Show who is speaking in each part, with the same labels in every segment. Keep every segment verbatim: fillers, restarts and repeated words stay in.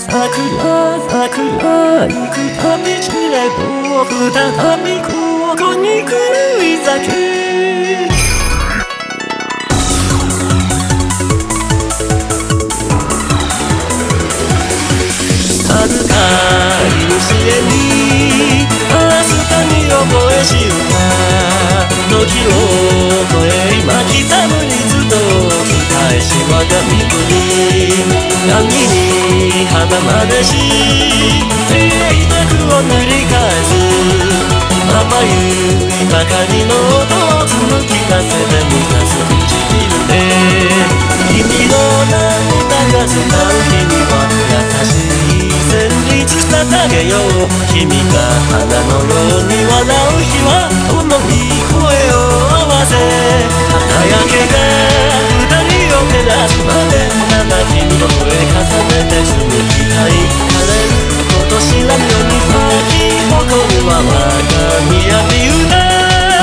Speaker 1: 桜桜行くたびちれど再びここに来るいざけ遥かいにしえにかすかに覚えしうた時を超え今刻むにずっと伝えし我が身振り波に花までし贅沢を塗り返す甘ゆいばかりの音を紡き出せて満たす唇で君の涙が伝う日には優しい旋律捧げよう君が花のように笑う日は共に声を合わせ朝焼けが二人を照らすまでただ君の声重ねて紡ぎたい枯れること知らぬように咲き誇るは我が宮歌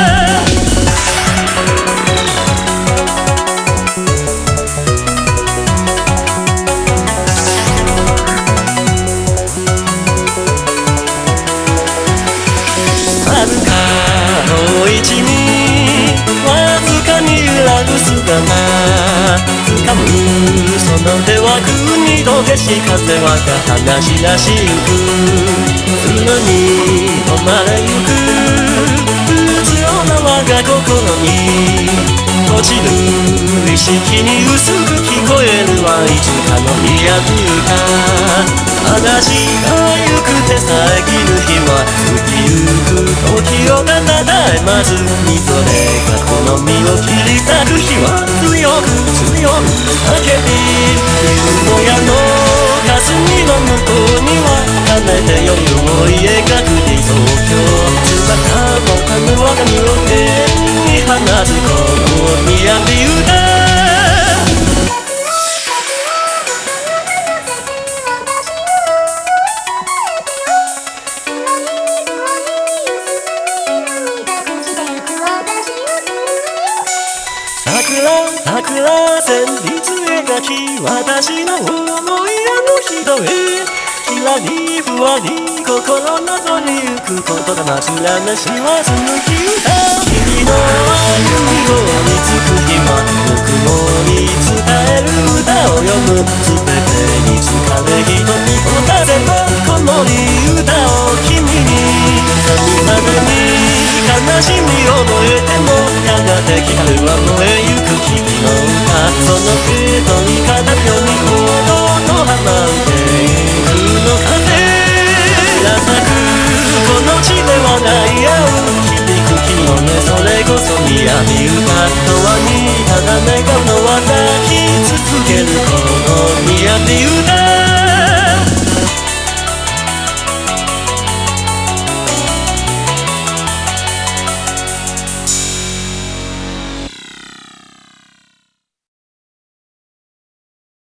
Speaker 1: 遠い地にわずかに揺らぐ姿掴むその手は国とけし風はが話し出しゆくすぐに止まれゆくうつような我が心に落ちる意識に薄く聞こえるはいつかの宮歌話がゆくて遮る日は過ぎゆく時をがただえますみぞれがこの身を切り裂く日は強く強く叫び犬小屋の霞の向こうにはかめて夜を描く理想郷姿もかぬ我が身を天に放つこの宮歌桜桜旋律描き私の想いあの人へひらりふわり心なぞりゆくことが祭らめしは紡ぎ歌君の歩みを見つく日はぬくもり伝える歌を読むすべてに疲れひとに持たせばこの歌を君に何までに悲しみを覚えてもやがて光は燃えゆく君の歌その手といかなように鼓動の花を天空の風が咲くこの地で笑い合う響く君の音それこそ宮城歌